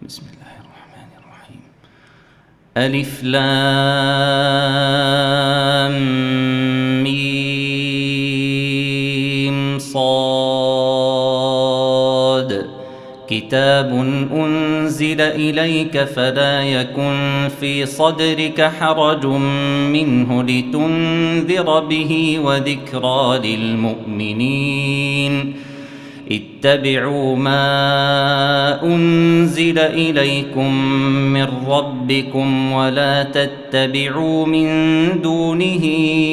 بسم الله الرحمن الرحيم. ألف لام ميم صاد. كتاب أنزل إليك فلا يكن في صدرك حرج منه لتنذر به وذكرى للمؤمنين. اتبعوا ما أنزل إليكم من ربكم ولا تتبعوا من دونه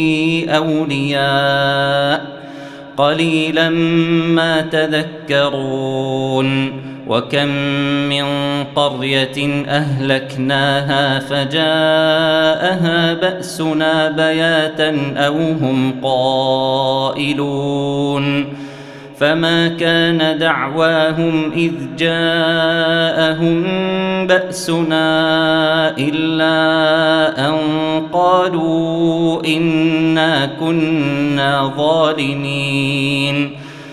أولياء قليلا ما تذكرون. وكم من قرية أهلكناها فجاءها بأسنا بياتا أو هم قائلون. فما كان دعواهم إذ جاءهم بأسنا إلا أن قالوا إنا كنا ظالمين.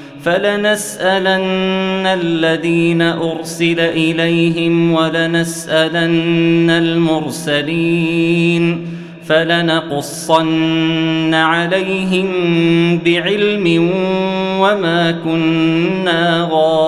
فلنسألن الذين أرسل إليهم ولنسألن المرسلين فلنقصن عليهم بعلم وما كنا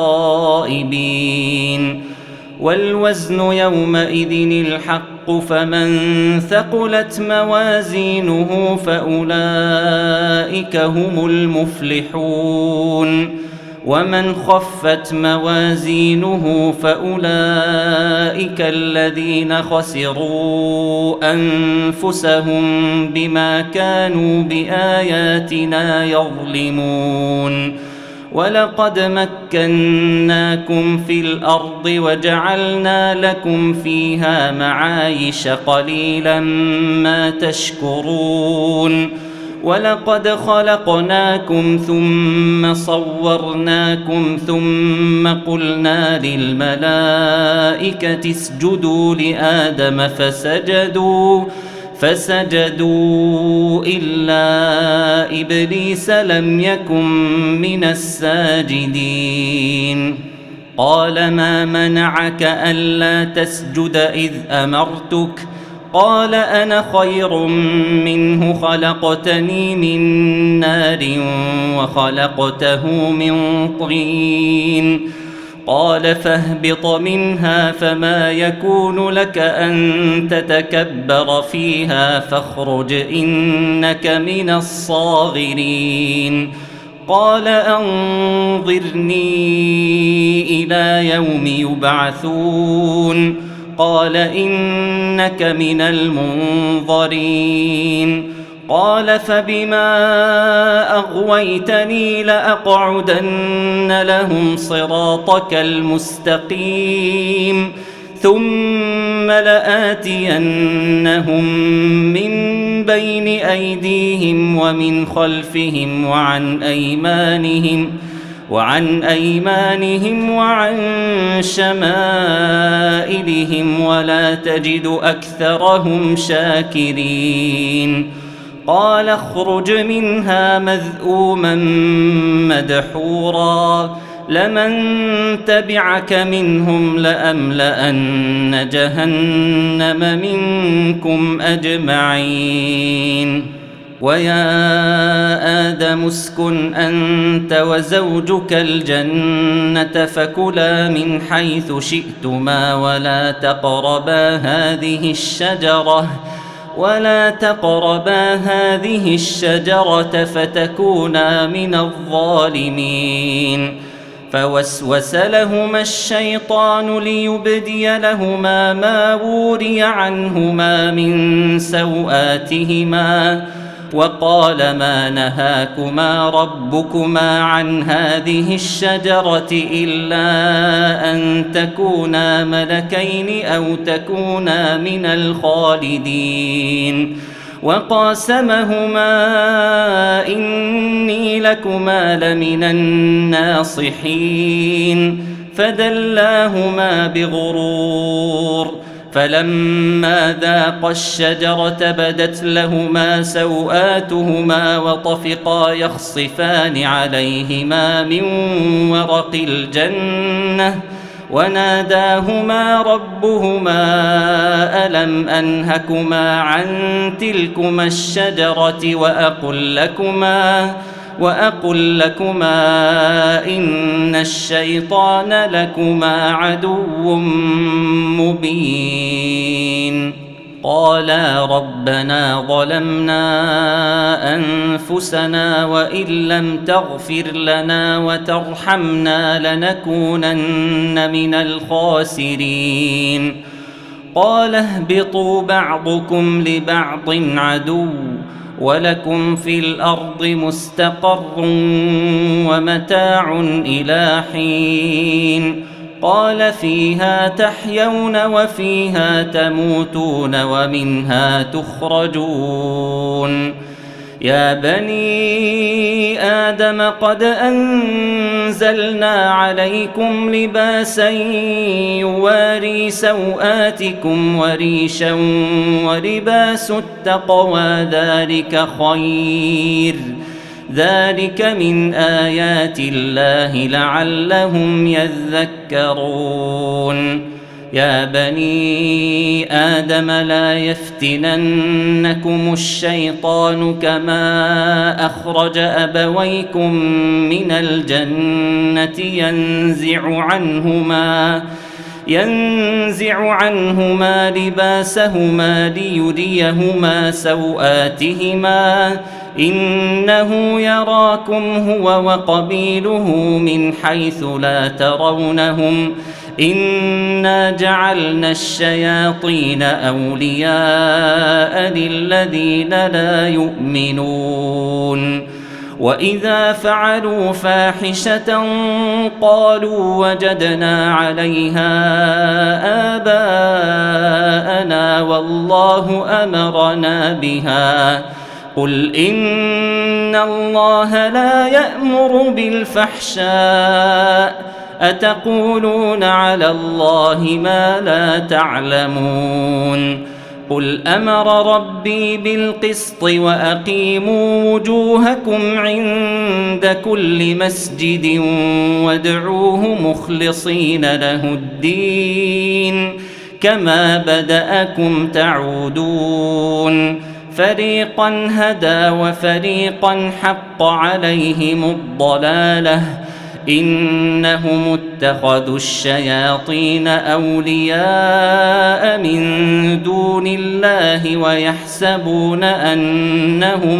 غائبين. والوزن يومئذ الحق فمن ثقلت موازينه فأولئك هم المفلحون. ومن خفت موازينه فأولئك الذين خسروا أنفسهم بما كانوا بآياتنا يظلمون. ولقد مكناكم في الأرض وجعلنا لكم فيها معايش قليلا ما تشكرون. ولقد خلقناكم ثم صورناكم ثم قلنا للملائكة اسجدوا لآدم فسجدوا إلا إبليس لم يكن من الساجدين. قال ما منعك ألا تسجد إذ أمرتك؟ قال أنا خير منه خلقتني من نار وخلقته من طين. قال فاهبط منها فما يكون لك أن تتكبر فيها فاخرج إنك من الصاغرين. قال أنظرني إلى يوم يبعثون. قال إنك من المنظرين. قال فبما أغويتني لأقعدن لهم صراطك المستقيم ثم لآتينهم من بين أيديهم ومن خلفهم وعن أيمانهم وعن شمائلهم ولا تجد أكثرهم شاكرين. قال اخرج منها مذءوما مدحورا لمن تبعك منهم لأملأن جهنم منكم أجمعين. ويا آدم اسكن أنت وزوجك الجنة فكلا من حيث شئتما ولا تقربا هذه الشجرة فتكونا من الظالمين. فوسوس لهما الشيطان ليبدي لهما ما وري عنهما من سوآتهما وقال ما نهاكما ربكما عن هذه الشجرة إلا أن تكونا ملكين أو تكونا من الخالدين. وقاسمهما إني لكما لمن الناصحين فدلاهما بغرور. فلما ذاقا الشجرة بدت لهما سوآتهما وطفقا يخصفان عليهما من ورق الجنة وناداهما ربهما ألم أنهكما عن تلكما الشجرة وأقل لكما إن الشيطان لكما عدو مبين. قالا ربنا ظلمنا أنفسنا وإن لم تغفر لنا وترحمنا لنكونن من الخاسرين. قال اهبطوا بعضكم لبعض عدو ولكم في الأرض مستقر ومتاع إلى حين. قال فيها تحيون وفيها تموتون ومنها تخرجون. يا بني آدم قد أنزلنا عليكم لباسا يواري سوآتكم وريشا ولباس التقوى ذلك خير. ذلك من آيات الله لعلهم يذكرون. يا بني آدم لا يفتننكم الشيطان كما أخرج أبويكم من الجنة ينزع عنهما لباسهما ليريهما سوآتهما إنه يراكم هو وقبيله من حيث لا ترونهم إنا جعلنا الشياطين أولياء للذين لا يؤمنون. وإذا فعلوا فاحشة قالوا وجدنا عليها آباءنا والله أمرنا بها. قل إن الله لا يأمر بالفحشاء أتقولون على الله ما لا تعلمون. قل أمر ربي بالقسط وأقيموا وجوهكم عند كل مسجد وادعوه مخلصين له الدين كما بدأكم تعودون. فريقا هدى وفريقا حق عليهم الضلالة إنهم اتخذوا الشياطين أولياء من دون الله ويحسبون أنهم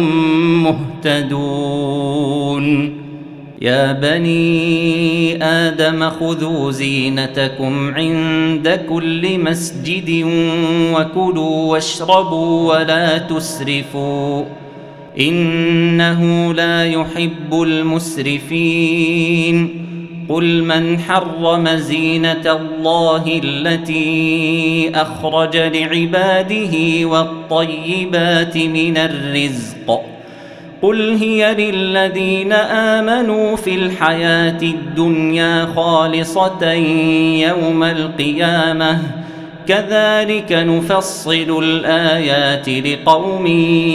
مهتدون. يا بني آدم خذوا زينتكم عند كل مسجد وكلوا واشربوا ولا تسرفوا إنه لا يحب المسرفين. قل من حرم زينة الله التي أخرج لعباده والطيبات من الرزق قل هي للذين آمنوا في الحياة الدنيا خالصة يوم القيامة كذلك نفصل الآيات لقوم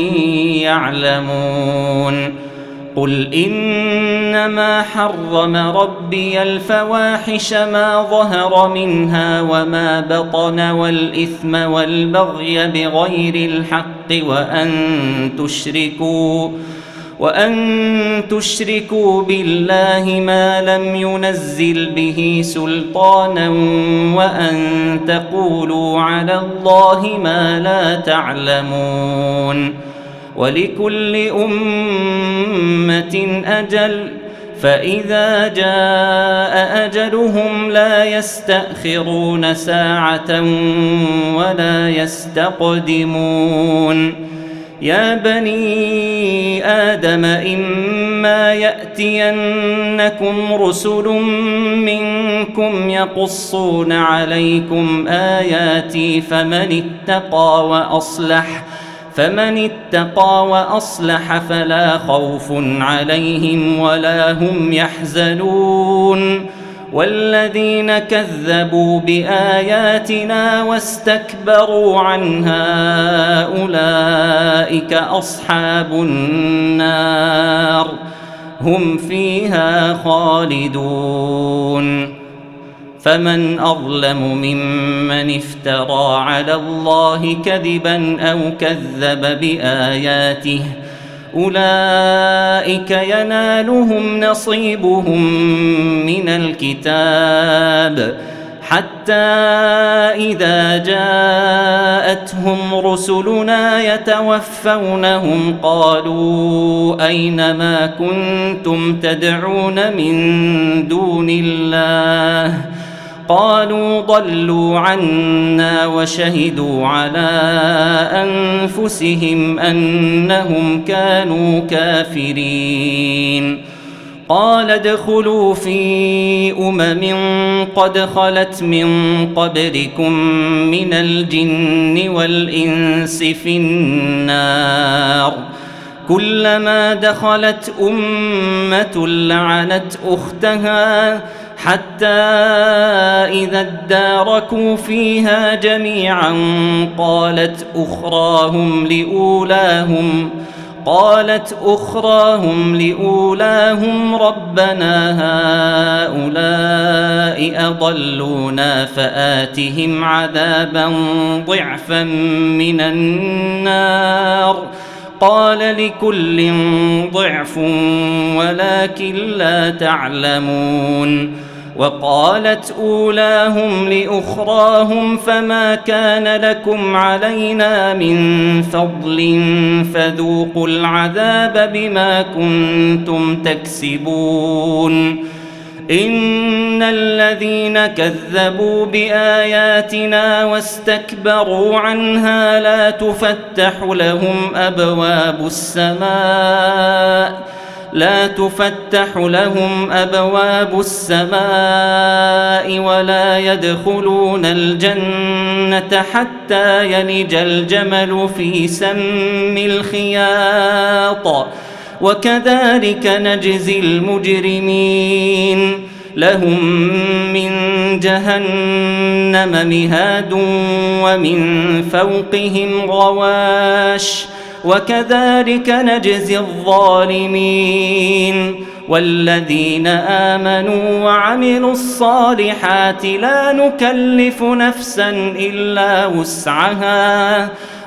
يعلمون. قل إنما حرم ربي الفواحش ما ظهر منها وما بطن والإثم والبغي بغير الحق وأن تشركوا بالله ما لم ينزل به سلطانا وأن تقولوا على الله ما لا تعلمون. ولكل أمة أجل فإذا جاء أجلهم لا يستأخرون ساعة ولا يستقدمون. يا بني آدم إما يأتينكم رسل منكم يقصون عليكم آياتي فمن اتقى وأصلح فلا خوف عليهم ولا هم يحزنون. والذين كذبوا بآياتنا واستكبروا عنها أولئك أصحاب النار هم فيها خالدون. فمن أظلم ممن افترى على الله كذبا أو كذب بآياته أولئك ينالهم نصيبهم من الكتاب حتى إذا جاءتهم رسلنا يتوفونهم قالوا أين ما كنتم تدعون من دون الله قالوا ضلوا عنا وشهدوا على أنفسهم أنهم كانوا كافرين قال ادخلوا في قد خلت من قبلكم من الجن والإنس في النار كلما دخلت أمة لعنت أختها حتى إذا اداركوا فيها جميعا قالت أخراهم لأولاهم ربنا هؤلاء أضلونا فآتهم عذابا ضعفا من النار قال لكل ضعف ولكن لا تعلمون وقالت أولاهم لأخراهم فما كان لكم علينا من فضل فذوقوا العذاب بما كنتم تكسبون إن الذين كذبوا بآياتنا واستكبروا عنها لا تفتح لهم أبواب السماء ولا يدخلون الجنة حتى يلج الجمل في سم الخياط وكذلك نجزي المجرمين لهم من جهنم مهاد ومن فوقهم غواش وكذلك نجزي الظالمين والذين آمنوا وعملوا الصالحات لا نكلف نفسا إلا وسعها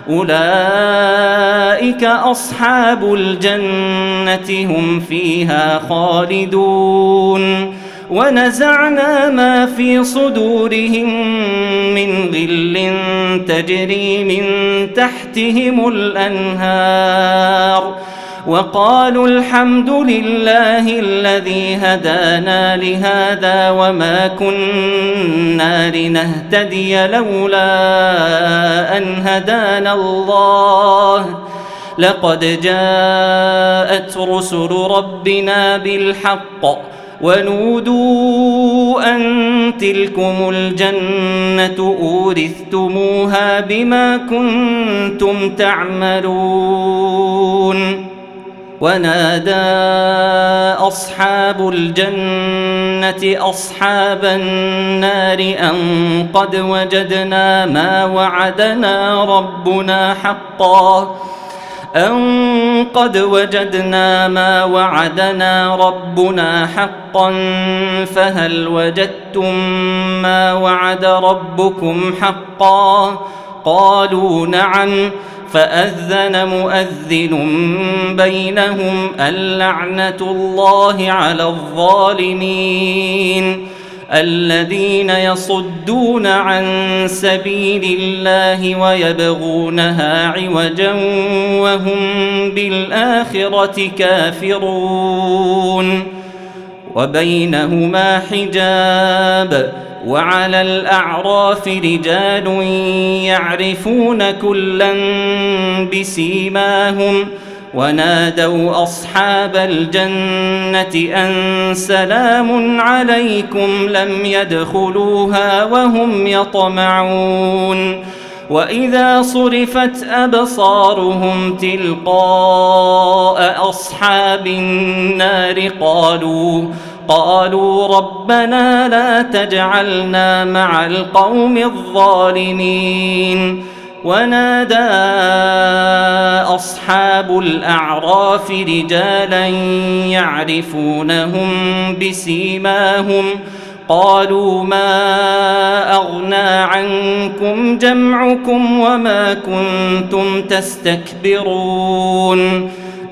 أولئك أصحاب الجنة هم فيها خالدون ونزعنا ما في صدورهم من غل تجري من تحتهم الأنهار وقالوا الحمد لله الذي هدانا لهذا وما كنا لنهتدي لولا أن هدانا الله لقد جاءت رسل ربنا بالحق ونودوا أن تلكم الجنة أورثتموها بما كنتم تعملون ونادى أصحاب الجنة أصحاب النار أن قد وجدنا ما وعدنا ربنا حقا فهل وجدتم ما وعد ربكم حقا قالوا نعم فأذن مؤذن بينهم اللعنة الله على الظالمين الذين يصدون عن سبيل الله ويبغونها عوجا وهم بالآخرة كافرون وبينهما حجاب وعلى الأعراف رجال يعرفون كلا بسيماهم ونادوا أصحاب الجنة أن سلام عليكم لم يدخلوها وهم يطمعون وإذا صرفت أبصارهم تلقاء أصحاب النار قالوا ربنا لا تجعلنا مع القوم الظالمين ونادى أصحاب الأعراف رجالا يعرفونهم بسيماهم قالوا ما أغنى عنكم جمعكم وما كنتم تستكبرون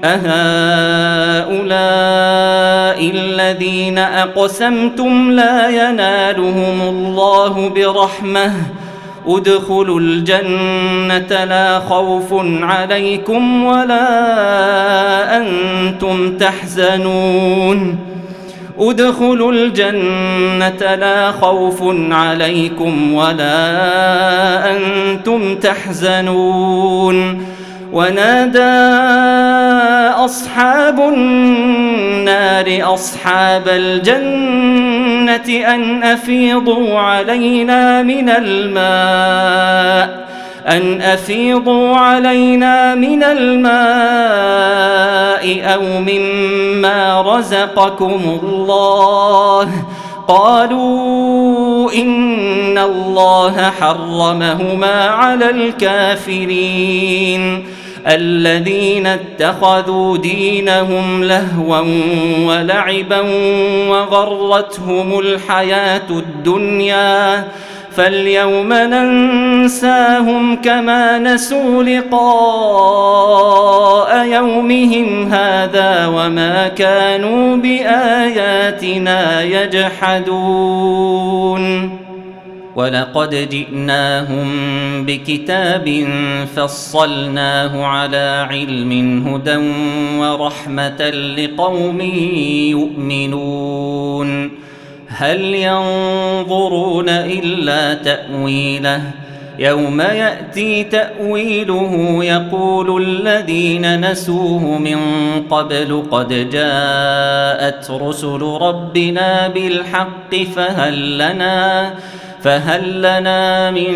أهؤلاء الذين أقسمتم لا ينالهم الله برحمة ادخلوا الجنة لا خوف عليكم ولا أنتم تحزنون ادخلوا الجنة لا خوف عليكم ولا أنتم تحزنون ونادى أصحاب النار أصحاب الجنة أن أفيضوا علينا من الماء أو مما رزقكم الله قالوا إن الله حرمهما على الكافرين الذين اتخذوا دينهم لهوا ولعبا وغرتهم الحياة الدنيا فاليوم ننساهم كما نسوا لقاء يومهم هذا وما كانوا بآياتنا يجحدون ولقد جئناهم بكتاب فصلناه على علم هدى ورحمة لقوم يؤمنون هل ينظرون إلا تأويله يوم يأتي تأويله يقول الذين نسوه من قبل قد جاءت رسل ربنا بالحق فهل لنا من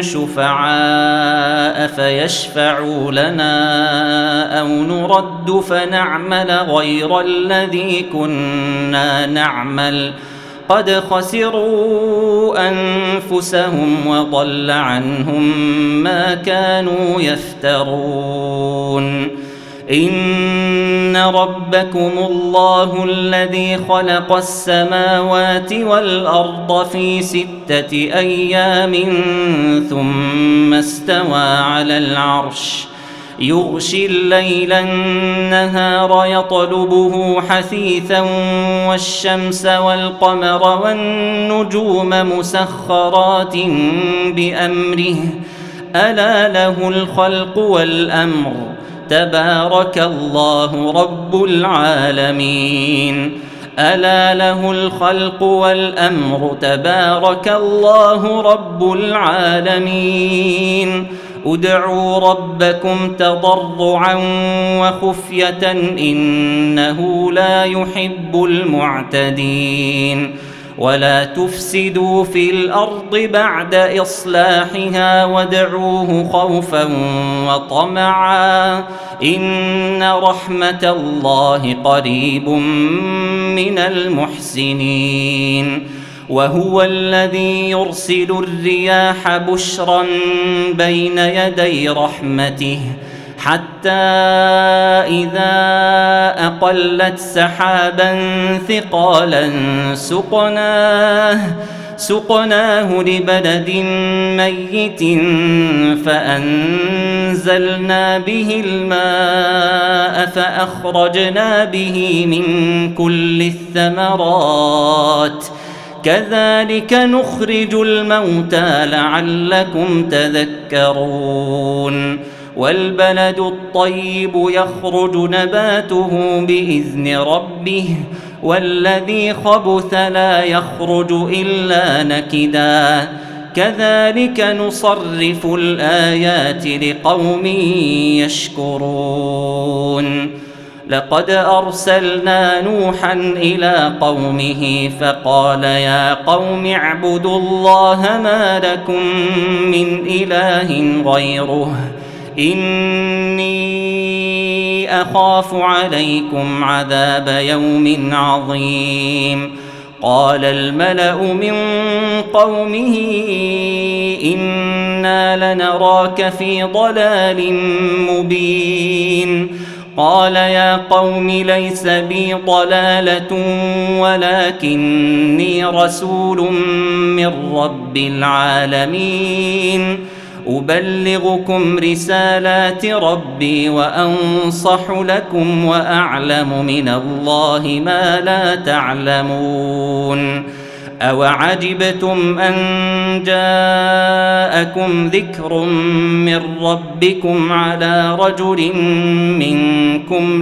شفعاء فيشفعوا لنا أو نرد فنعمل غير الذي كنا نعمل قد خسروا أنفسهم وضل عنهم ما كانوا يفترون إن ربكم الله الذي خلق السماوات والأرض في 6 أيام ثم استوى على العرش يغشي الليل النهار يطلبه حثيثا والشمس والقمر والنجوم مسخرات بأمره ألا له الخلق والأمر تبارك الله رب العالمين ألا له الخلق والأمر تبارك الله رب العالمين ادعوا ربكم تضرعا وخفية إنه لا يحب المعتدين ولا تفسدوا في الأرض بعد إصلاحها وادعوه خوفا وطمعا إن رحمة الله قريب من المحسنين وهو الذي يرسل الرياح بشرا بين يدي رحمته حتى إذا أقلت سحابا ثقالا سقناه لبلد ميت فأنزلنا به الماء فأخرجنا به من كل الثمرات كذلك نخرج الموتى لعلكم تذكرون والبلد الطيب يخرج نباته بإذن ربه والذي خبث لا يخرج إلا نكدا كذلك نصرف الآيات لقوم يشكرون لقد أرسلنا نوحا إلى قومه فقال يا قوم اعبدوا الله ما لكم من إله غيره إني أخاف عليكم عذاب يوم عظيم قال الملأ من قومه إنا لنراك في ضلال مبين قال يا قوم ليس بي ضلالة ولكني رسول من رب العالمين أبلغكم رسالات ربي وأنصح لكم وأعلم من الله ما لا تعلمون أوعجبتم أن جاءكم ذكر من ربكم على رجل منكم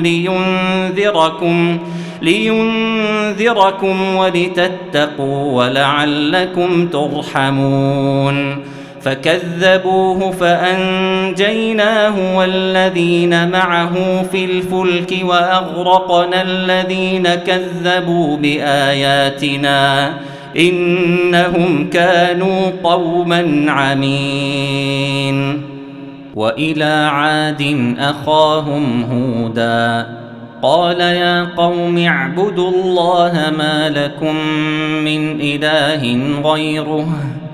لينذركم ولتتقوا ولعلكم ترحمون فكذبوه فأنجيناه والذين معه في الفلك وأغرقنا الذين كذبوا بآياتنا إنهم كانوا قوما عمين وإلى عاد أخاهم هودا قال يا قوم اعبدوا الله ما لكم من إله غيره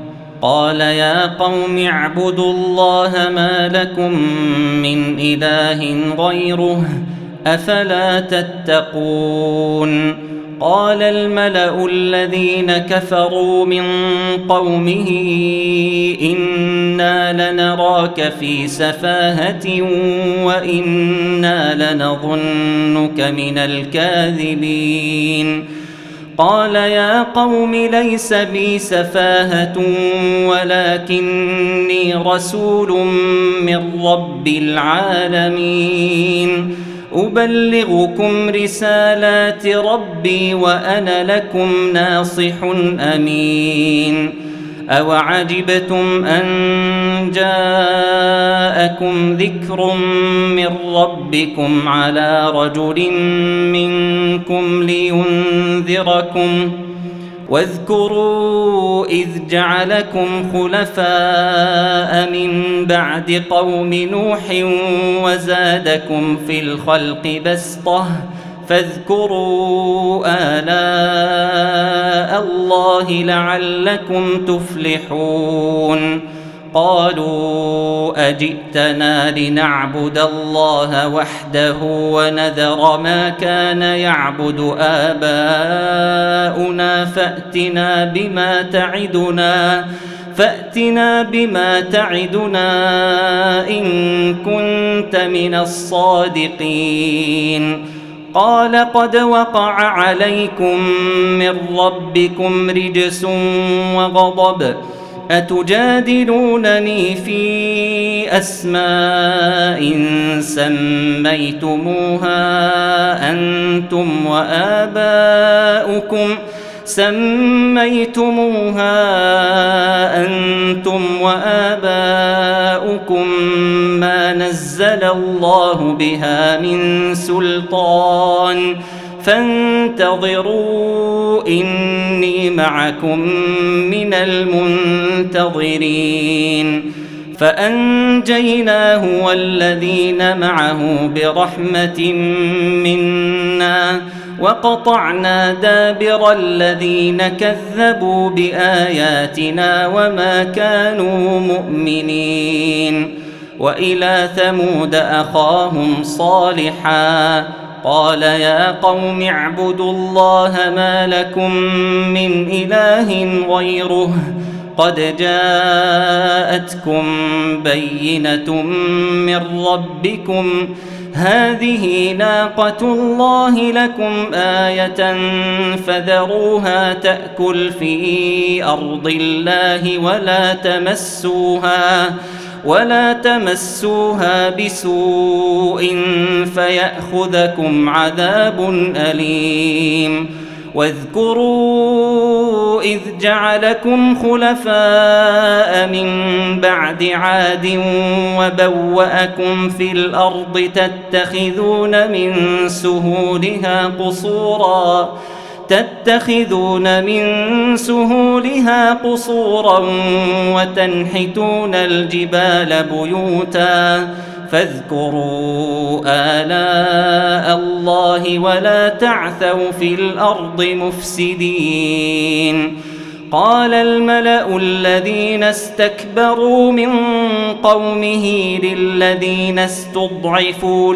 أفلا تتقون قال الملأ الذين كفروا من قومه إنا لنراك في سفاهة وإنا لنظنك من الكاذبين قال يا قوم ليس بي سفاهة ولكني رسول من رب العالمين أبلغكم رسالات ربي وأنا لكم ناصح أمين أوعجبتم أن جاءكم ذكر من ربكم على رجل منكم لينذركم واذكروا إذ جعلكم خلفاء من بعد قوم نوح وزادكم في الخلق بسطة فاذكروا آلاء الله لعلكم تفلحون قالوا أجئتنا لنعبد الله وحده ونذر ما كان يعبد آباؤنا فأتنا بما تعدنا إن كنت من الصادقين قال قد وقع عليكم من ربكم رجس وغضب أتجادلونني في أسماء سميتموها أنتم وآباؤكم ما نزل الله بها من سلطان فانتظروا إني معكم من المنتظرين فأنجيناه والذين معه برحمة منا وقطعنا دابر الذين كذبوا بآياتنا وما كانوا مؤمنين وإلى ثمود أخاهم صالحا قال يا قوم اعبدوا الله ما لكم من إله غيره قد جاءتكم بينة من ربكم هذه ناقة الله لكم آية فذروها تأكل في أرض الله ولا تمسوها بسوء فيأخذكم عذاب أليم واذكروا إذ جعلكم خلفاء من بعد عاد وبوأكم في الأرض تتخذون من سهولها قصورا وتنحتون الجبال بيوتا فاذكروا آلاء الله ولا تعثوا في الأرض مفسدين قال الملأ الذين استكبروا من قومه للذين استضعفوا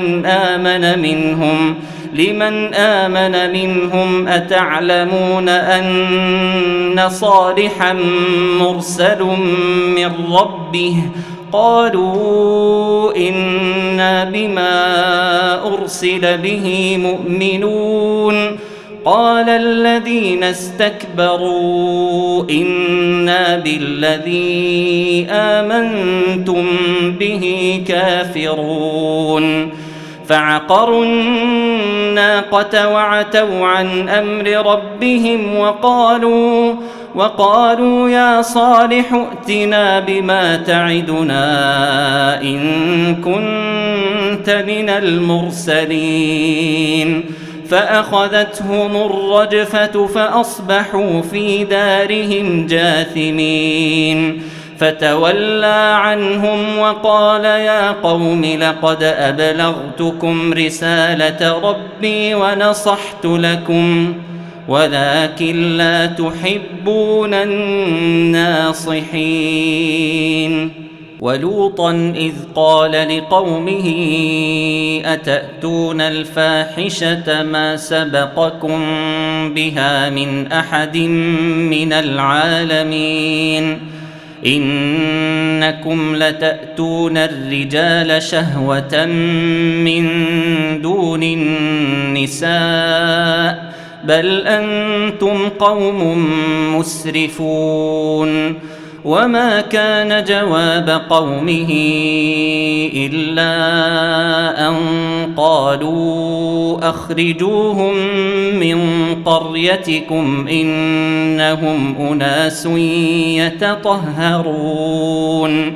لمن آمن منهم أتعلمون أن صالحا مرسل من ربه قالوا إنا بما أرسل به مؤمنون قال الذين استكبروا إنا بالذي آمنتم به كافرون فعقروا الناقة وعتوا عن أمر ربهم وقالوا يا صالح ائتنا بما تعدنا إن كنت من المرسلين فأخذتهم الرجفة فأصبحوا في دارهم جاثمين فتولى عنهم وقال يا قوم لقد أبلغتكم رسالة ربي ونصحت لكم ولكن لا تحبون الناصحين ولوطا إذ قال لقومه أتأتون الفاحشة ما سبقكم بها من أحد من العالمين إنكم لتأتون الرجال شهوة من دون النساء بل أنتم قوم مسرفون وما كان جواب قومه إلا أن قالوا أخرجوهم من قريتكم إنهم أناس يتطهرون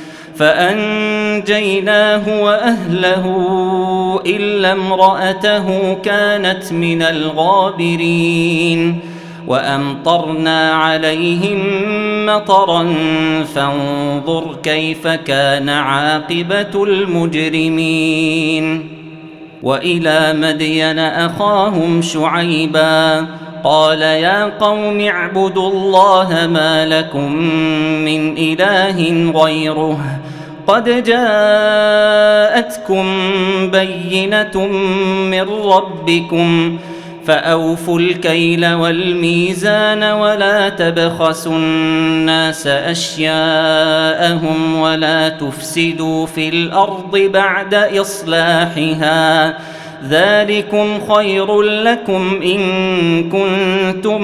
فأنجيناه وأهله إلا امرأته كانت من الغابرين وأمطرنا عليهم مطرا فانظر كيف كان عاقبة المجرمين وإلى مدين أخاهم شعيبا قال يا قوم اعبدوا الله ما لكم من إله غيره قد جاءتكم بينة من ربكم فأوفوا الكيل والميزان ولا تبخسوا الناس أشياءهم ولا تفسدوا في الأرض بعد إصلاحها ذلكم خير لكم إن كنتم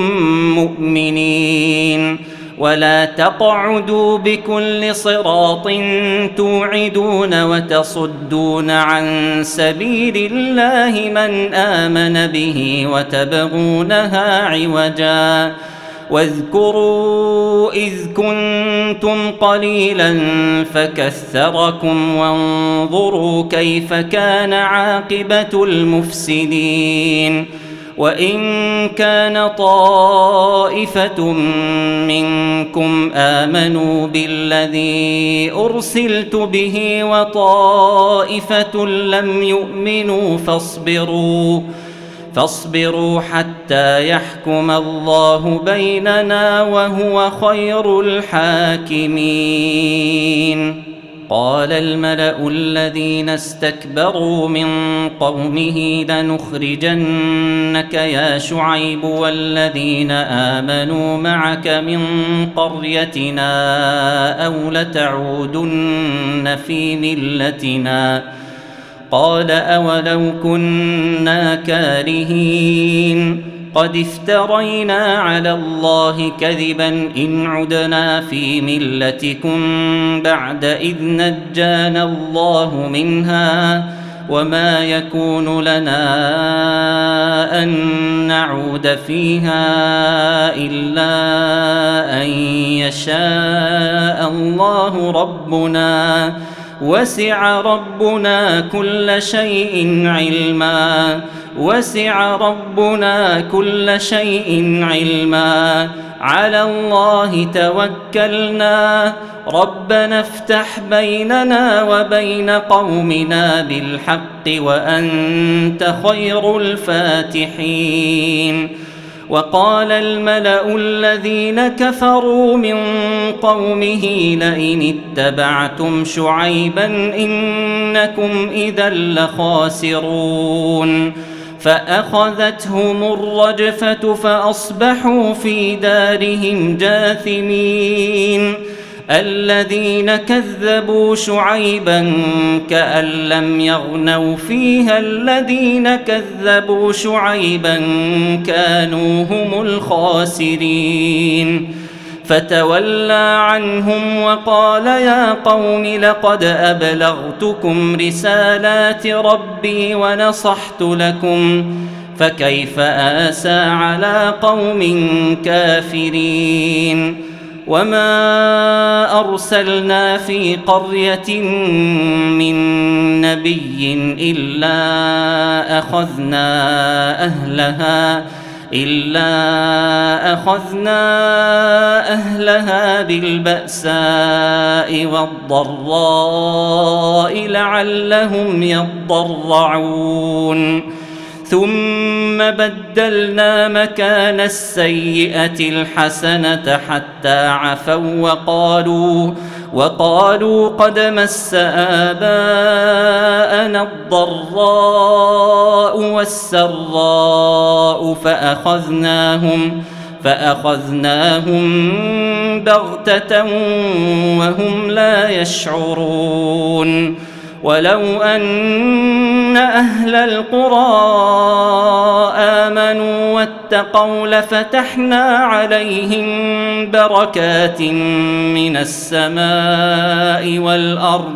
مؤمنين ولا تقعدوا بكل صراط توعدون وتصدون عن سبيل الله من آمن به وتبغونها عوجا واذكروا إذ كنتم قليلا فكثركم وانظروا كيف كان عاقبة المفسدين وإن كان طائفة منكم آمنوا بالذي أرسلت به وطائفة لم يؤمنوا فاصبروا حتى يحكم الله بيننا وهو خير الحاكمين قال الملأ الذين استكبروا من قومه لنخرجنك يا شعيب والذين آمنوا معك من قريتنا أو لتعودن في ملتنا قال أولو كنا كارهين قد افترينا على الله كذبا إن عدنا في ملتكم بعد إذ نجانا الله منها وما يكون لنا أن نعود فيها إلا أن يشاء الله ربنا وسع ربنا كل شيء علما على الله توكلنا ربنا افتح بيننا وبين قومنا بالحق وأنت خير الفاتحين وقال الملأ الذين كفروا من قومه لئن اتبعتم شعيبا إنكم إذا لخاسرون فأخذتهم الرجفة فأصبحوا في دارهم جاثمين الذين كذبوا شعيبا كأن لم يغنوا فيها الذين كذبوا شعيبا كانوا هم الخاسرين فتولى عنهم وقال يا قوم لقد أبلغتكم رسالات ربي ونصحت لكم فكيف آسى على قوم كافرين وما أرسلنا في قرية من نبي إلا أخذنا أهلها بالبأساء والضراء لعلهم يضرعون ثم بدلنا مكان السيئة الحسنة حتى عفوا وقالوا قد مس آباءنا الضراء والسراء فأخذناهم بغتة وهم لا يشعرون ولو أن أهل القرى آمنوا واتقوا لفتحنا عليهم بركات من السماء والأرض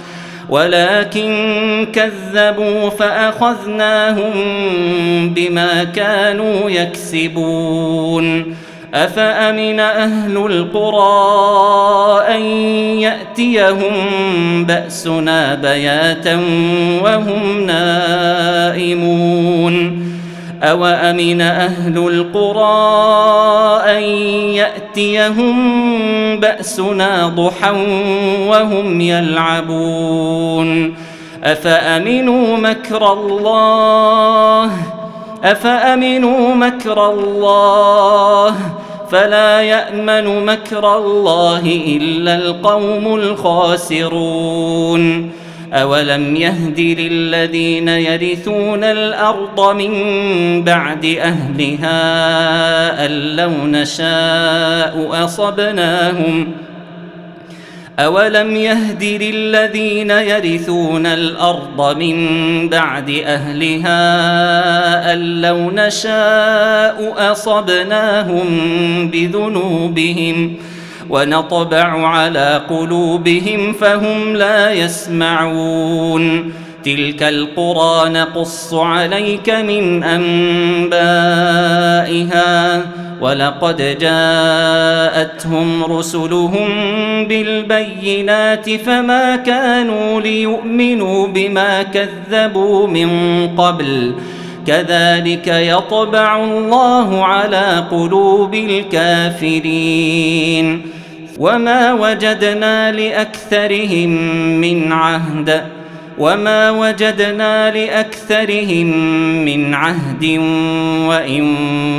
ولكن كذبوا فأخذناهم بما كانوا يكسبون أفأمن أهل القرى أن يأتيهم بأسنا بياتا وهم نائمون أوأمن أهل القرى أن يأتيهم بأسنا ضحى وهم يلعبون أفأمنوا مكر الله فلا يأمن مكر الله إلا القوم الخاسرون أولم يهد للذين يرثون الأرض من بعد أهلها أن لو نشاء أصبناهم أولم يهد للذين يرثون الأرض من بعد أهلها أن لو نشاء أصبناهم بذنوبهم ونطبع على قلوبهم فهم لا يسمعون تلك القرى نقص عليك من أنبائها ولقد جاءتهم رسلهم بالبينات فما كانوا ليؤمنوا بما كذبوا من قبل كذلك يطبع الله على قلوب الكافرين وما وجدنا لأكثرهم من عهد وإن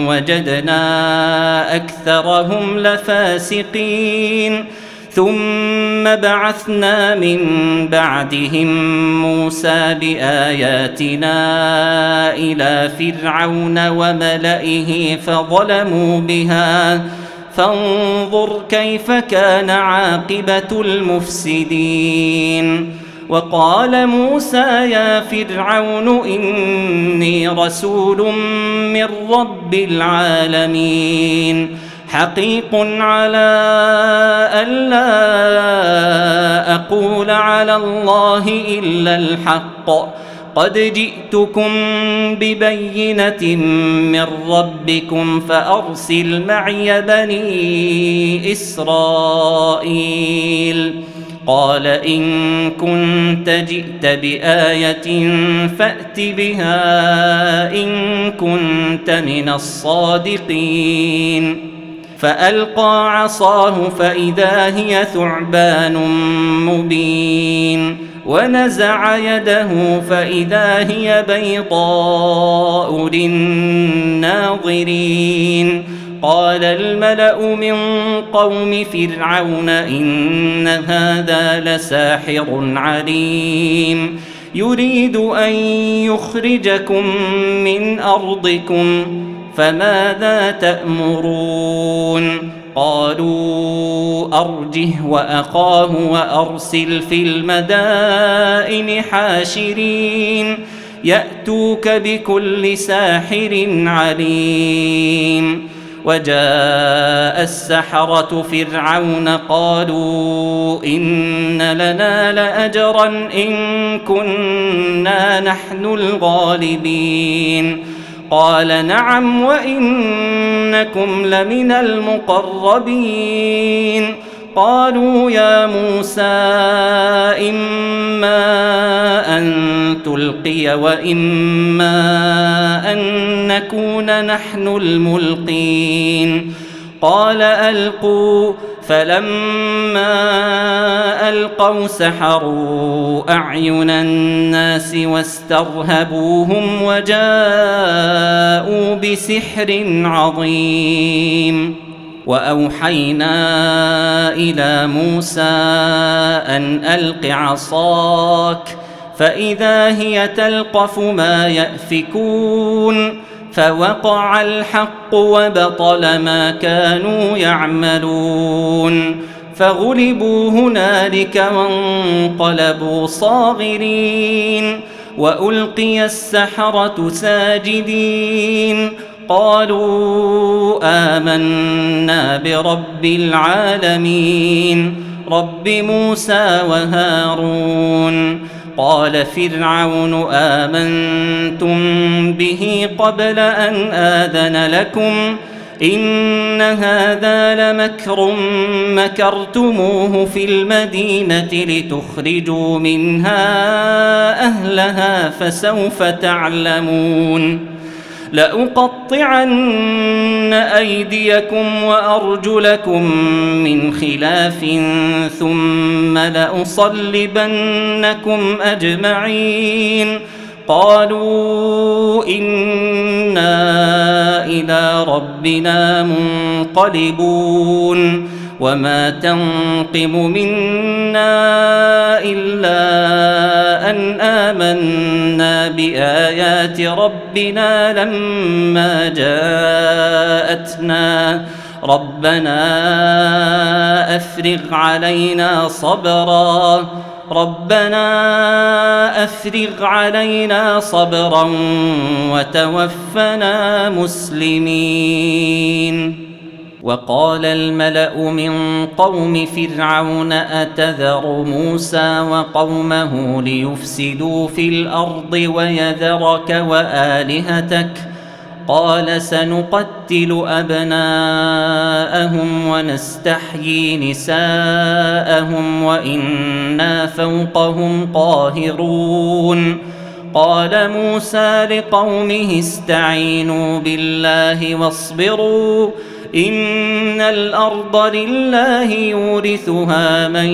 وجدنا أكثرهم لفاسقين ثم بعثنا من بعدهم موسى بآياتنا إلى فرعون وملئه فظلموا بها فانظر كيف كان عاقبة المفسدين وقال موسى يا فرعون إني رسول من رب العالمين حقيق على ألا أقول على الله إلا الحق قد جئتكم ببينة من ربكم فأرسل معي بني إسرائيل قال إن كنت جئت بآية فأت بها إن كنت من الصادقين فألقى عصاه فإذا هي ثعبان مبين ونزع يده فإذا هي بيضاء للناظرين. قال الملأ من قوم فرعون إن هذا لساحر عليم يريد أن يخرجكم من أرضكم فماذا تأمرون؟ قالوا أرجه وأخاه وأرسل في المدائن حاشرين يأتوك بكل ساحر عليم. وجاء السحرة فرعون قالوا إن لنا لأجرا إن كنا نحن الغالبين. قال نعم وإنكم لمن المقربين. قالوا يا موسى إما أن تلقي وإما أن نكون نحن الملقين. قال ألقوا فلما ألقوا سحروا أعين الناس واسترهبوهم وجاءوا بسحر عظيم. وأوحينا إلى موسى أن ألق عصاك فإذا هي تلقف ما يأفكون فوقع الحق وبطل ما كانوا يعملون فغلبوا هنالك وانقلبوا صاغرين وألقي السحرة ساجدين قالوا آمنا برب العالمين رب موسى وهارون. قال فرعون آمنتم به قبل أن آذن لكم إن هذا لمكر مكرتموه في المدينة لتخرجوا منها أهلها فسوف تعلمون. لأقطعن أيديكم وأرجلكم من خلاف ثم لأصلبنكم أجمعين. قالوا إنا إلى ربنا منقلبون وما تنقم منا إلا أن آمنا بآيات ربنا لما جاءتنا ربنا أفرغ علينا صبرا وتوفنا مسلمين. وقال الملأ من قوم فرعون أتذر موسى وقومه ليفسدوا في الأرض ويذرك وآلهتك قال سنقتل أبناءهم ونستحيي نساءهم وإنا فوقهم قاهرون. قال موسى لقومه استعينوا بالله واصبروا إن الأرض لله يورثها من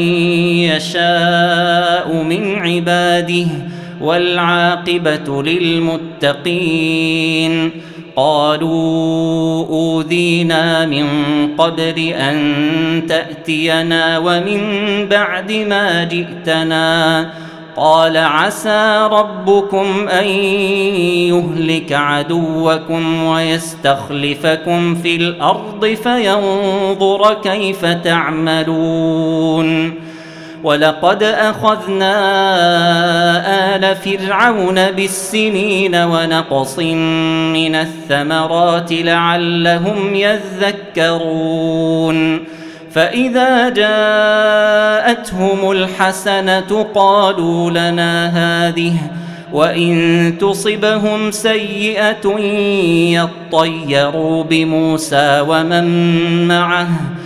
يشاء من عباده والعاقبة للمتقين. قالوا أوذينا من قبل أن تأتينا ومن بعد ما جئتنا قال عسى ربكم أن يهلك عدوكم ويستخلفكم في الأرض فينظر كيف تعملون. ولقد أخذنا آل فرعون بالسنين ونقص من الثمرات لعلهم يذكرون. فإذا جاءتهم الحسنة قالوا لنا هذه وإن تصبهم سيئة يطيروا بموسى ومن معه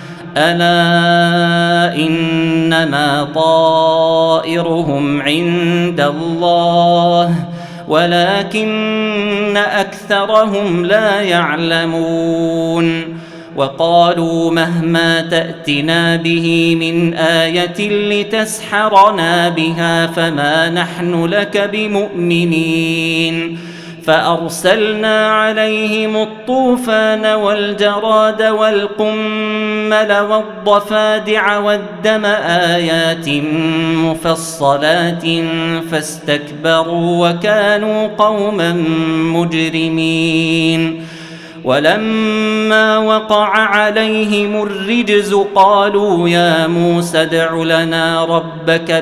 ألا إنما طائرهم عند الله ولكن أكثرهم لا يعلمون. وقالوا مهما تأتنا به من آية لتسحرنا بها فما نحن لك بمؤمنين فأرسلنا عليهم الطوفان والجراد والقمل والضفادع والدم آيات مفصلات فاستكبروا وكانوا قوما مجرمين ولما وقع عليهم الرجز قالوا يا موسى ادع لنا ربك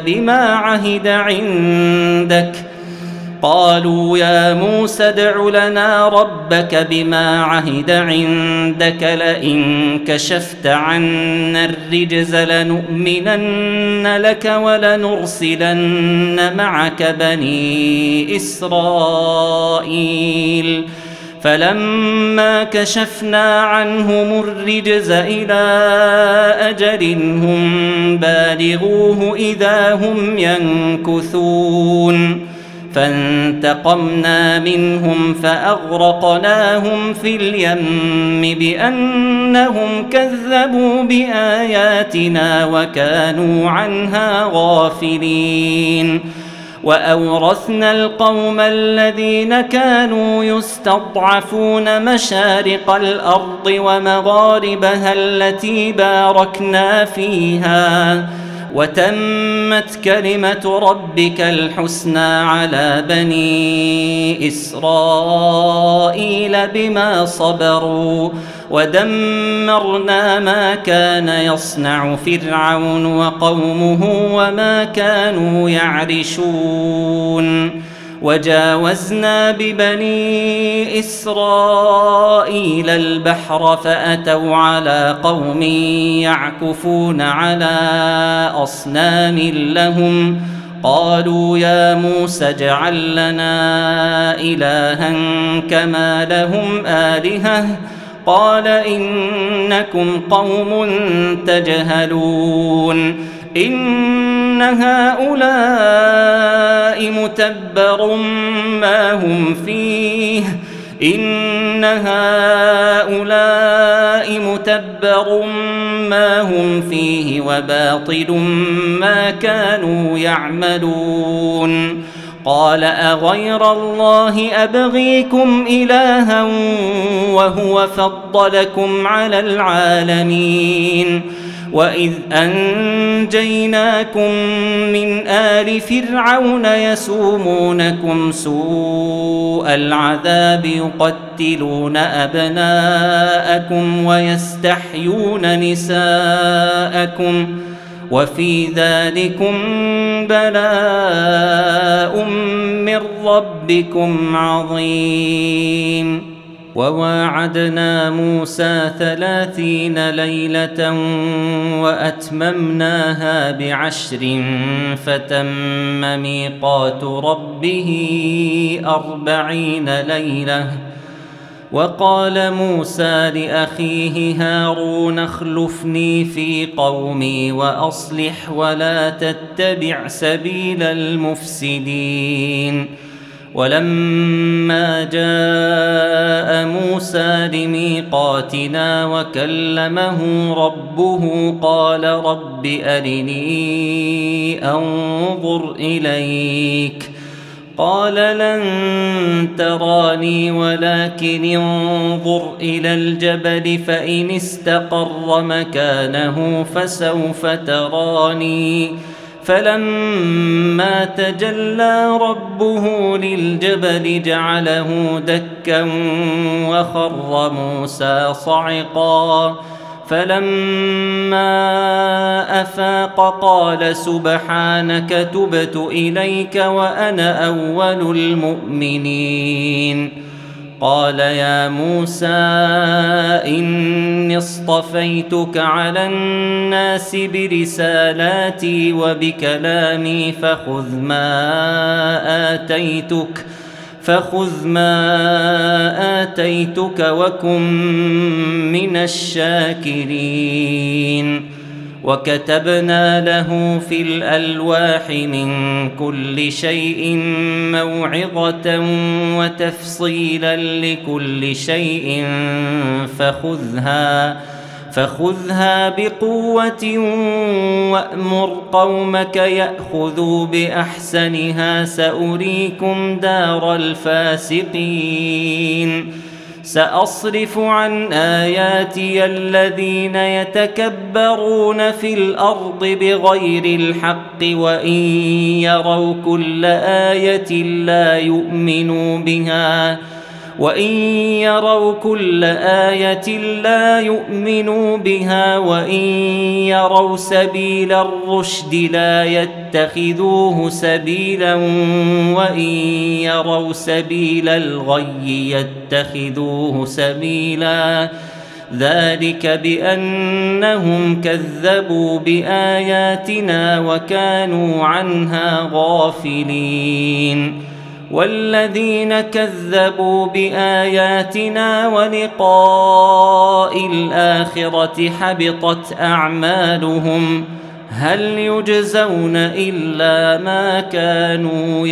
بما عهد عندك لئن كشفت عنا الرجز لنؤمنن لك ولنرسلن معك بني إسرائيل فلما كشفنا عنهم الرجز إلى أجل هم بالغوه إذا هم ينكثون فانتقمنا منهم فأغرقناهم في اليم بأنهم كذبوا بآياتنا وكانوا عنها غافلين وأورثنا القوم الذين كانوا يستضعفون مشارق الأرض ومغاربها التي باركنا فيها وتمت كلمة ربك الحسنى على بني إسرائيل بما صبروا ودمرنا ما كان يصنع فرعون وقومه وما كانوا يعرشون وجاوزنا ببني إسرائيل البحر فأتوا على قوم يعكفون على أصنام لهم قالوا يا موسى اجعل لنا إلها كما لهم آلهة قال إنكم قوم تجهلون إن هؤلاء متبر ما هم فيه وباطل ما كانوا يعملون قال أغير الله أبغيكم إلها وهو فضلكم على العالمين وإذ أنجيناكم من آل فرعون يسومونكم سوء العذاب يقتلون أبناءكم ويستحيون نساءكم وفي ذلكم بلاء من ربكم عظيم وواعدنا موسى 30 ليلة وأتممناها ب10 فتم ميقات ربه 40 ليلة وقال موسى لأخيه هارون اخلفني في قومي وأصلح ولا تتبع سبيل المفسدين ولما جاء موسى لميقاتنا وكلمه ربه قال رب أرني أنظر إليك قال لن تراني ولكن انظر إلى الجبل فإن استقر مكانه فسوف تراني فلما تجلى ربه للجبل جعله دكا وخر موسى صعقا فلما أفاق قال سبحانك تبت إليك وأنا أول المؤمنين قال يا موسى إني اصطفيتك على الناس برسالاتي وبكلامي فخذ ما آتيتك وكن من الشاكرين وكتبنا له في الألواح من كل شيء موعظة وتفصيلا لكل شيء فخذها بقوة وأمر قومك يأخذوا بأحسنها سأريكم دار الفاسقين سأصرف عن آياتي الذين يتكبرون في الأرض بغير الحق وإن يروا كل آية لا يؤمنوا بها وإن يروا سبيل الرشد لا يتخذوه سبيلا وإن يروا سبيل الغي يتخذوه سبيلا ذلك بأنهم كذبوا بآياتنا وكانوا عنها غافلين والذين كذبوا بآياتنا ولقاء الآخرة حبطت أعمالهم هل يجزون إلا ما كانوا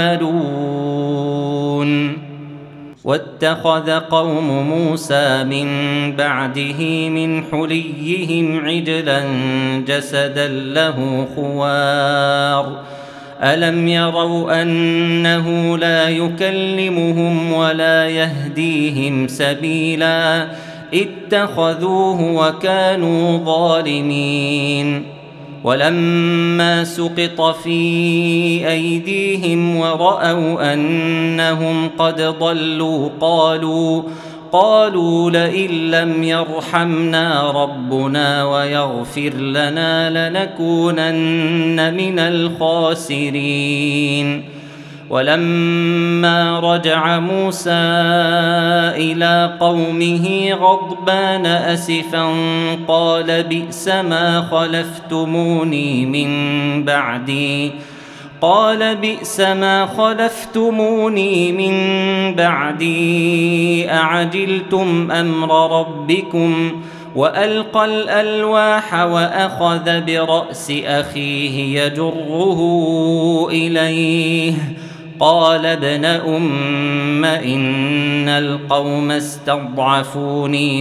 يعملون واتخذ قوم موسى من بعده من حليهم عجلا جسدا له خوار ألم يروا أنه لا يكلمهم ولا يهديهم سبيلا اتخذوه وكانوا ظالمين ولما سقط في أيديهم ورأوا أنهم قد ضلوا قالوا لئن لم يرحمنا ربنا ويغفر لنا لنكونن من الخاسرين ولما رجع موسى إلى قومه غضبان أسفا قال بئس ما خلفتموني من بعدي أعجلتم أمر ربكم وألقى الألواح وأخذ برأس أخيه يجره إليه قال ابن أم إن القوم استضعفوني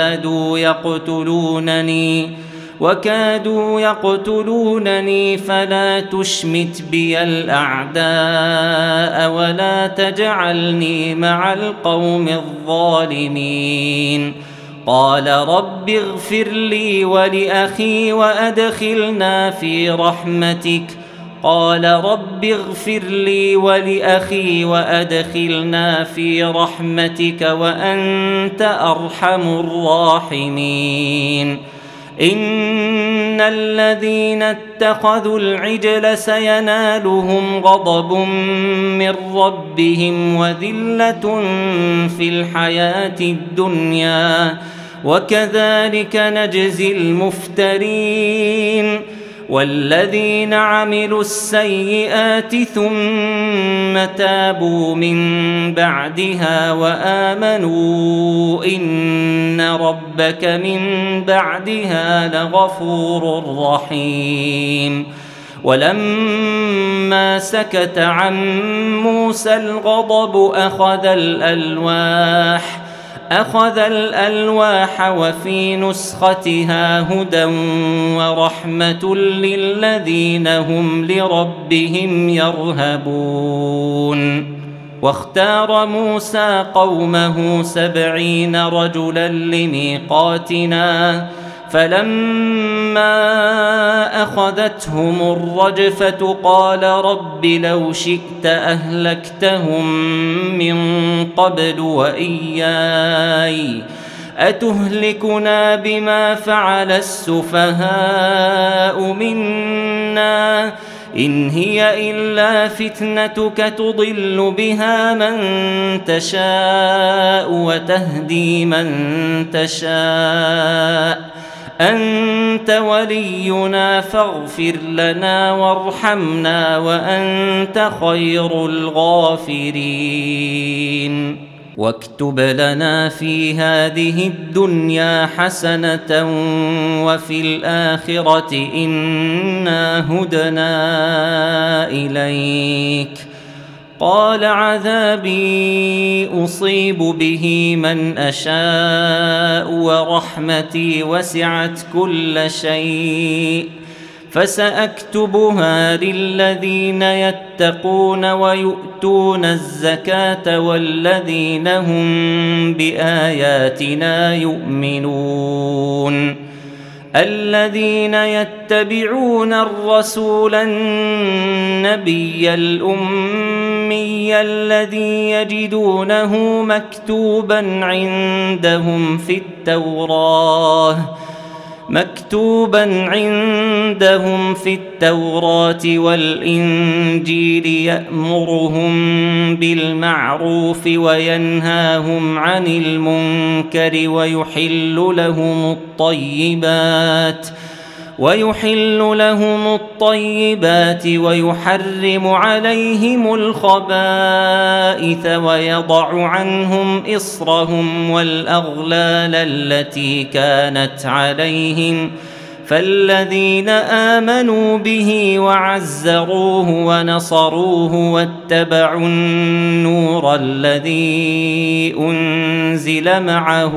وكادوا يقتلونني فلا تشمت بي الأعداء ولا تجعلني مع القوم الظالمين قال رب اغفر لي ولأخي وأدخلنا في رحمتك وأنت أرحم الراحمين إن الذين اتخذوا العجل سينالهم غضب من ربهم وذلة في الحياة الدنيا وكذلك نجزي المفترين والذين عملوا السيئات ثم تابوا من بعدها وآمنوا إن ربك من بعدها لغفور رحيم ولما سكت عن موسى الغضب أخذ الألواح وفي نسختها هدى ورحمة للذين هم لربهم يرهبون واختار موسى قومه 70 رجلا لميقاتنا فلما أخذتهم الرجفة قال رب لو شئت أهلكتهم من قبل وإياي أتهلكنا بما فعل السفهاء منا إن هي إلا فتنتك تضل بها من تشاء وتهدي من تشاء أنت ولينا فاغفر لنا وارحمنا وأنت خير الغافرين واكتب لنا في هذه الدنيا حسنة وفي الآخرة إنا هدنا إليك. قال عذابي أصيب به من أشاء ورحمتي وسعت كل شيء فسأكتبها للذين يتقون ويؤتون الزكاة والذين هم بآياتنا يؤمنون. الذين يتبعون الرسول النبي الأمي الذي يجدونه مكتوبا عندهم في التوراة والإنجيل يأمرهم بالمعروف وينهاهم عن المنكر ويحل لهم الطيبات ويحرم عليهم الخبائث ويضع عنهم إصرهم والأغلال التي كانت عليهم. فالذين آمنوا به وعزروه ونصروه واتبعوا النور الذي أنزل معه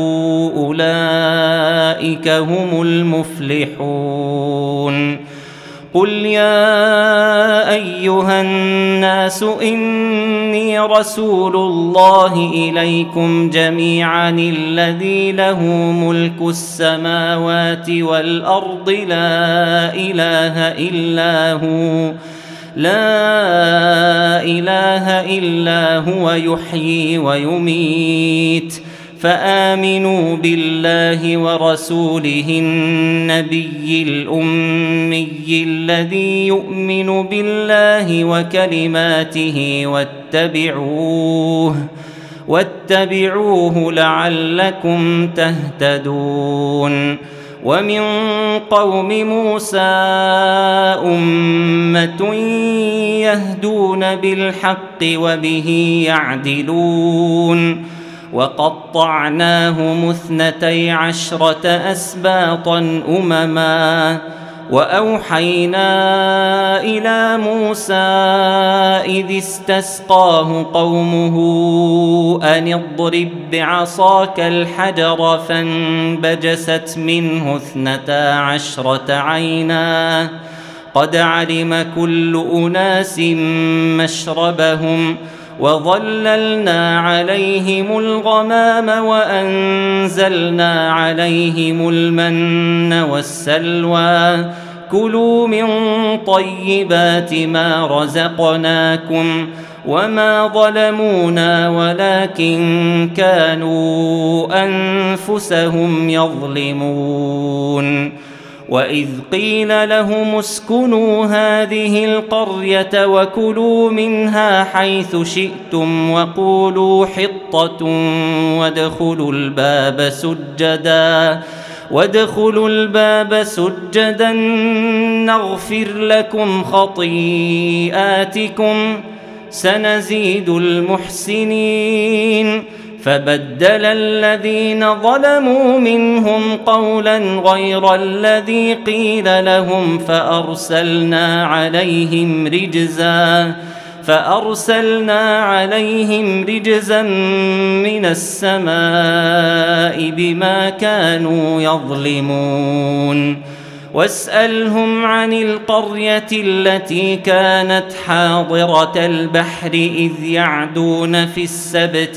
أولئك هم المفلحون. قل يا أيها الناس إني رسول الله إليكم جميعا الذي له ملك السماوات والأرض لا إله إلا هو يحيي ويميت. فآمنوا بالله ورسوله النبي الأمي الذي يؤمن بالله وكلماته واتبعوه لعلكم تهتدون. ومن قوم موسى أمة يهدون بالحق وبه يعدلون. وقطعناهم 12 أسباطا أمما. وأوحينا إلى موسى إذ استسقاه قومه أن اضرب بعصاك الحجر فانبجست منه 12 عينا قد علم كل أناس مشربهم وظللنا عليهم الغمام وأنزلنا عليهم المن والسلوى كلوا من طيبات ما رزقناكم وما ظلمونا ولكن كانوا أنفسهم يظلمون. وإذ قيل لهم اسكنوا هذه القرية وكلوا منها حيث شئتم وقولوا حطة وادخلوا الباب سجدا نغفر لكم خطيئاتكم سنزيد المحسنين. فبدل الذين ظلموا منهم قولا غير الذي قيل لهم فأرسلنا عليهم رجزا من السماء بما كانوا يظلمون. واسألهم عن القرية التي كانت حاضرة البحر إذ يعدون في السبت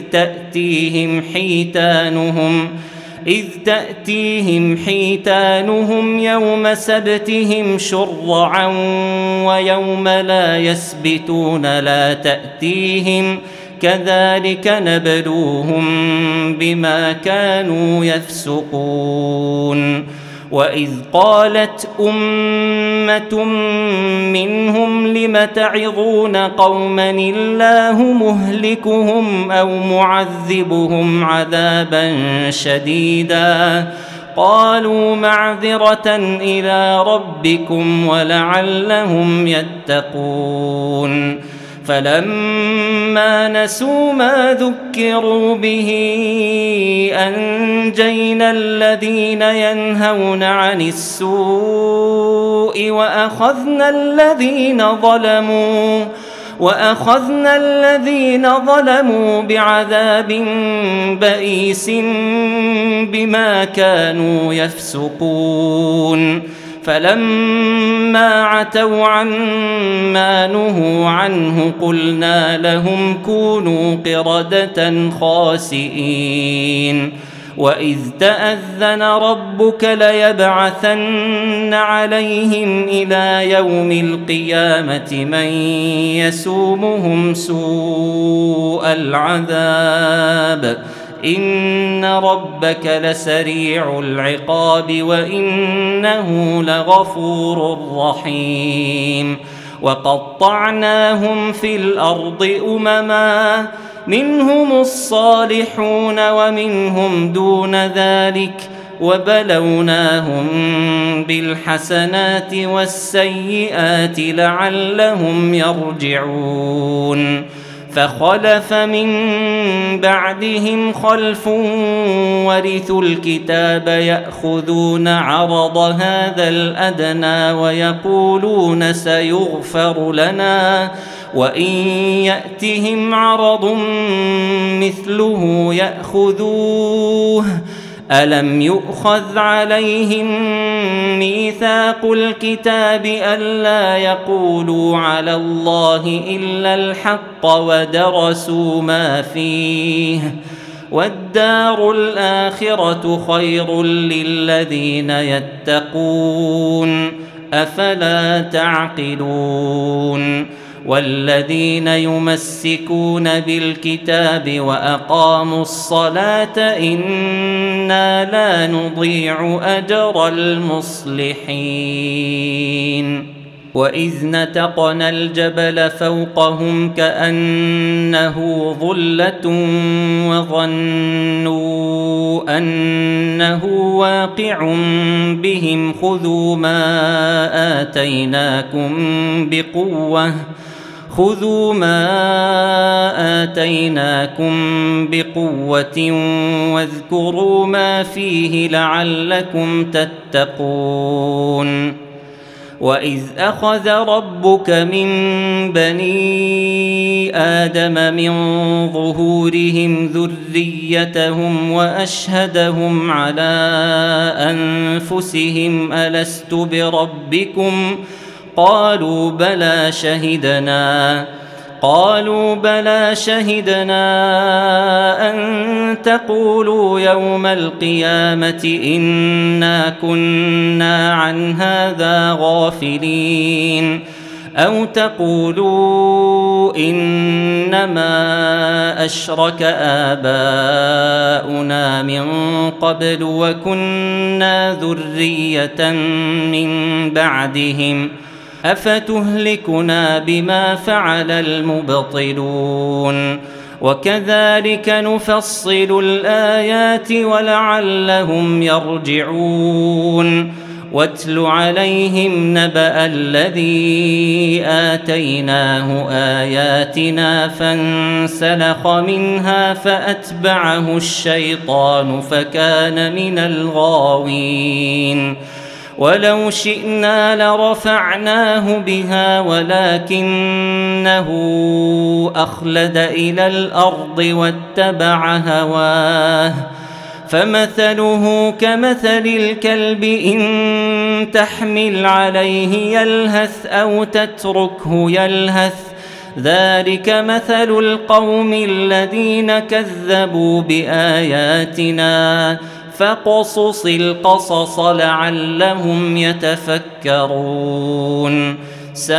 إذ تأتيهم حيتانهم يوم سبتهم شرعا ويوم لا يسبتون لا تأتيهم كذلك نبلوهم بما كانوا يفسقون. وإذ قالت أمة منهم لم تعظون قوما الله مهلكهم أو معذبهم عذابا شديدا قالوا معذرة إلى ربكم ولعلهم يتقون. فلما نسوا ما ذكروا به أنجينا الذين ينهون عن السوء وأخذنا الذين ظلموا بعذاب بئيس بما كانوا يفسقون فلما عتوا عما نهوا عنه قلنا لهم كونوا قردة خاسئين وإذ تأذن ربك ليبعثن عليهم إلى يوم القيامة من يسومهم سوء العذاب إن ربك لسريع العقاب وإنه لغفور رحيم وقطعناهم في الأرض أمما منهم الصالحون ومنهم دون ذلك وبلوناهم بالحسنات والسيئات لعلهم يرجعون فخلف من بعدهم خلف ورثوا الكتاب يأخذون عرض هذا الأدنى ويقولون سيغفر لنا وإن يأتهم عرض مثله يأخذوه ألم يؤخذ عليهم ميثاق الكتاب ألا يقولوا على الله إلا الحق ودرسوا ما فيه والدار الآخرة خير للذين يتقون أفلا تعقلون والذين يمسكون بالكتاب وأقاموا الصلاة إنا لا نضيع أجر المصلحين وإذ نتقنا الجبل فوقهم كأنه ظلة وظنوا أنه واقع بهم خذوا ما آتيناكم بقوة واذكروا ما فيه لعلكم تتقون وإذ أخذ ربك من بني آدم من ظهورهم ذريتهم وأشهدهم على أنفسهم ألست بربكم قالوا بلى شهدنا أن تقولوا يوم القيامة إنا كنا عن هذا غافلين أو تقولوا إنما أشرك آباؤنا من قبل وكنا ذرية من بعدهم أفتهلكنا بما فعل المبطلون وكذلك نفصل الآيات ولعلهم يرجعون واتل عليهم نبأ الذي آتيناه آياتنا فانسلخ منها فأتبعه الشيطان فكان من الغاوين ولو شئنا لرفعناه بها ولكنه أخلد إلى الأرض واتبع هواه فمثله كمثل الكلب إن تحمل عليه يلهث أو تتركه يلهث ذلك مثل القوم الذين كذبوا بآياتنا فاقصص القصص لعلهم يتفكرون ساء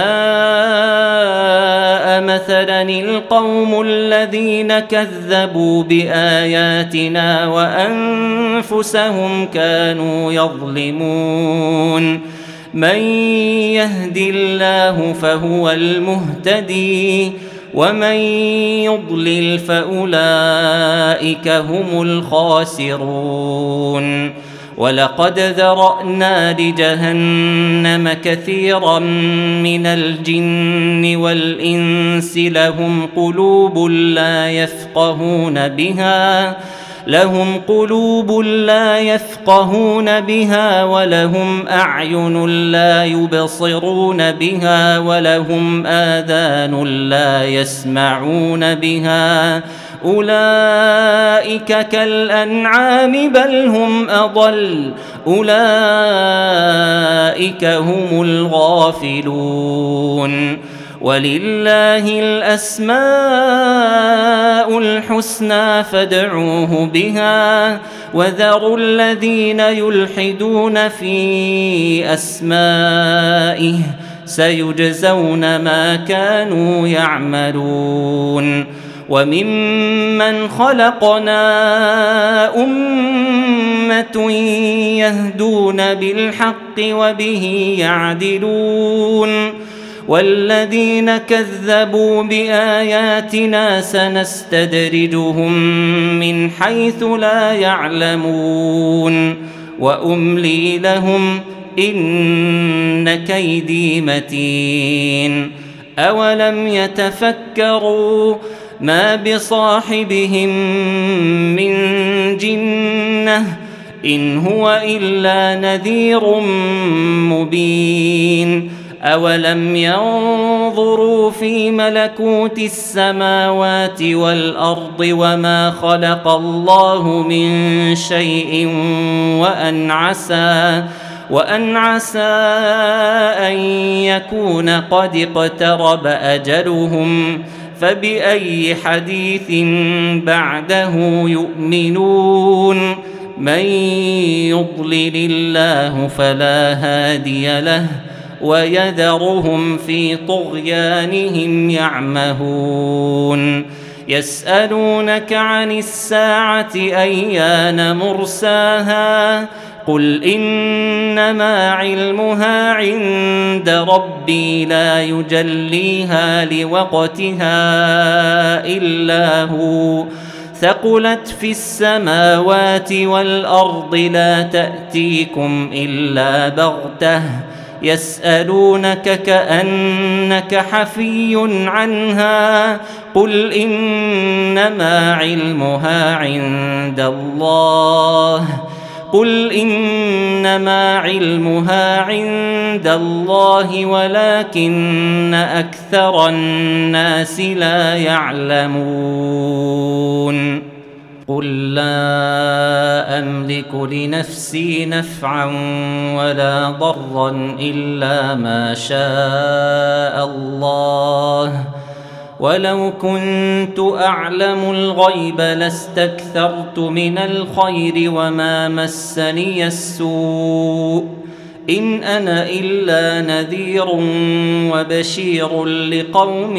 مثلا القوم الذين كذبوا بآياتنا وأنفسهم كانوا يظلمون من يهد الله فهو المهتدي ومن يضلل فأولئك هم الخاسرون ولقد ذرأنا لجهنم كثيرا من الجن والإنس لهم قلوب لا يفقهون بها ولهم أعين لا يبصرون بها ولهم آذان لا يسمعون بها أولئك كالأنعام بل هم أضل أولئك هم الغافلون ولله الأسماء الحسنى فادعوه بها وذروا الذين يلحدون في أسمائه سيجزون ما كانوا يعملون وممن خلقنا أمة يهدون بالحق وبه يعدلون والذين كذبوا بآياتنا سنستدرجهم من حيث لا يعلمون وأملي لهم إن كيدي متين أولم يتفكروا ما بصاحبهم من جنة إن هو إلا نذير مبين أولم ينظروا في ملكوت السماوات والأرض وما خلق الله من شيء وأن عسى أن يكون قد اقترب أجلهم فبأي حديث بعده يؤمنون من يضلل الله فلا هادي له ويذرهم في طغيانهم يعمهون يسألونك عن الساعة أيان مرساها قل إنما علمها عند ربي لا يجليها لوقتها إلا هو ثقلت في السماوات والأرض لا تأتيكم إلا بغتة يسألونك كأنك حفي عنها قل إنما علمها عند الله ولكن أكثر الناس لا يعلمون قل لا أملك لنفسي نفعا ولا ضرا إلا ما شاء الله ولو كنت أعلم الغيب لاستكثرت من الخير وما مسني السوء إن أنا إلا نذير وبشير لقوم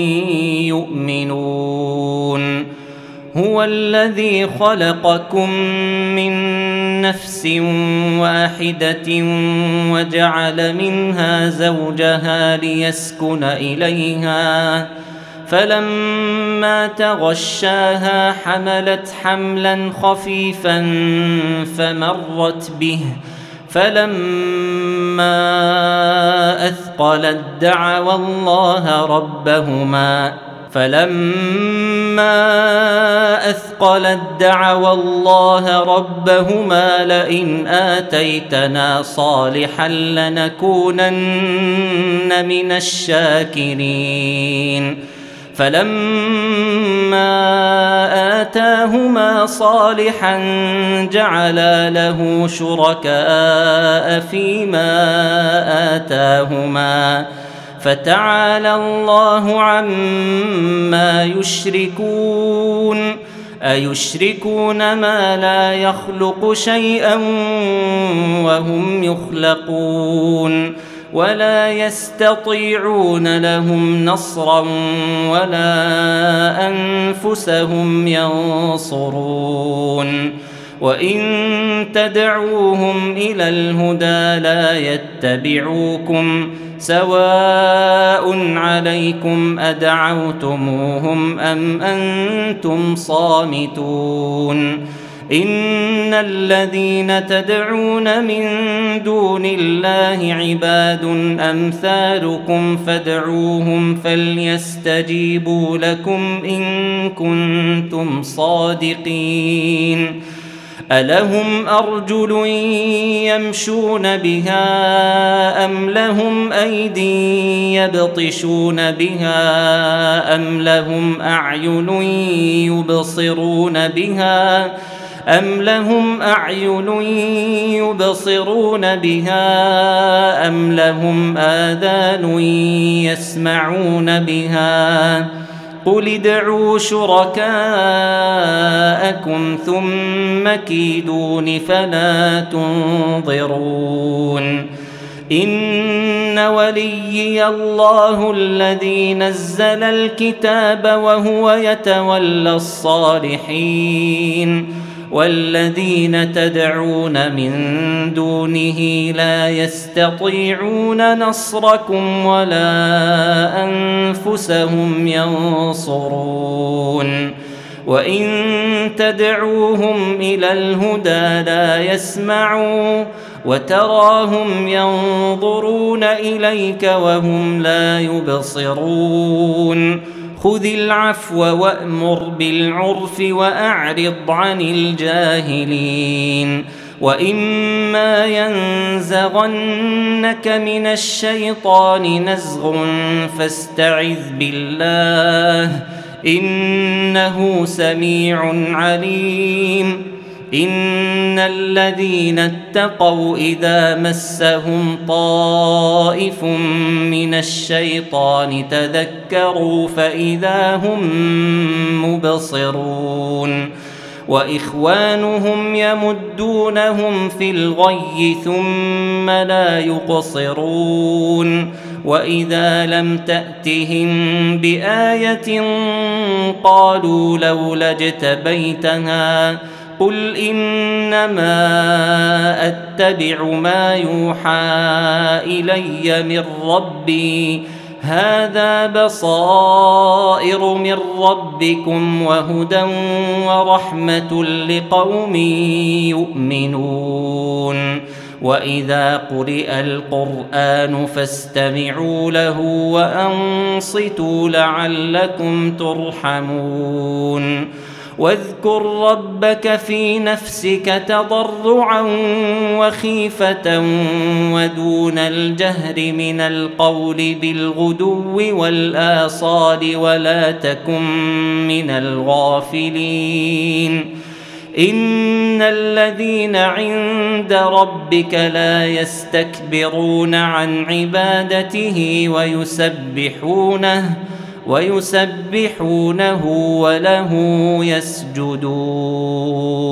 يؤمنون هو الذي خلقكم من نفس واحدة وجعل منها زوجها ليسكن إليها فلما تغشاها حملت حملا خفيفا فمرت به فلما أثقلت دعوا الله ربهما لئن آتيتنا صالحا لنكونن من الشاكرين فلما آتاهما صالحا جعلا له شركاء فيما آتاهما فتعالى الله عما يشركون أيشركون ما لا يخلق شيئا وهم يخلقون ولا يستطيعون لهم نصرا ولا أنفسهم ينصرون وإن تدعوهم إلى الهدى لا يتبعوكم سواء عليكم أدعوتموهم أم أنتم صامتون إن الذين تدعون من دون الله عباد أمثالكم فادعوهم فليستجيبوا لكم إن كنتم صادقين ألهم أرجل يمشون بها أم لهم أيدي يبطشون بها أم لهم أعين يبصرون بها أم لهم لهم آذان يسمعون بها قل ادعوا شركاءكم ثم كيدون فلا تنظرون إن وليي الله الذي نزل الكتاب وهو يتولى الصالحين والذين تدعون من دونه لا يستطيعون نصركم ولا أنفسهم ينصرون وإن تدعوهم إلى الهدى لا يسمعوا وتراهم ينظرون إليك وهم لا يبصرون خذ العفو وأمر بالعرف وأعرض عن الجاهلين وإما ينزغنك من الشيطان نزغ فاستعذ بالله إنه سميع عليم إن الذين اتقوا إذا مسهم طائف من الشيطان تذكروا فإذا هم مبصرون وإخوانهم يمدونهم في الغي ثم لا يقصرون وإذا لم تأتهم بآية قالوا لولا اجتبيتها قل إنما أتبع ما يوحى إلي من ربي هذا بصائر من ربكم وهدى ورحمة لقوم يؤمنون وإذا قرئ القرآن فاستمعوا له وأنصتوا لعلكم ترحمون واذكر ربك في نفسك تضرعا وخيفة ودون الجهر من القول بالغدو والآصال ولا تكن من الغافلين إن الذين عند ربك لا يستكبرون عن عبادته ويسبحونه وله يسجدون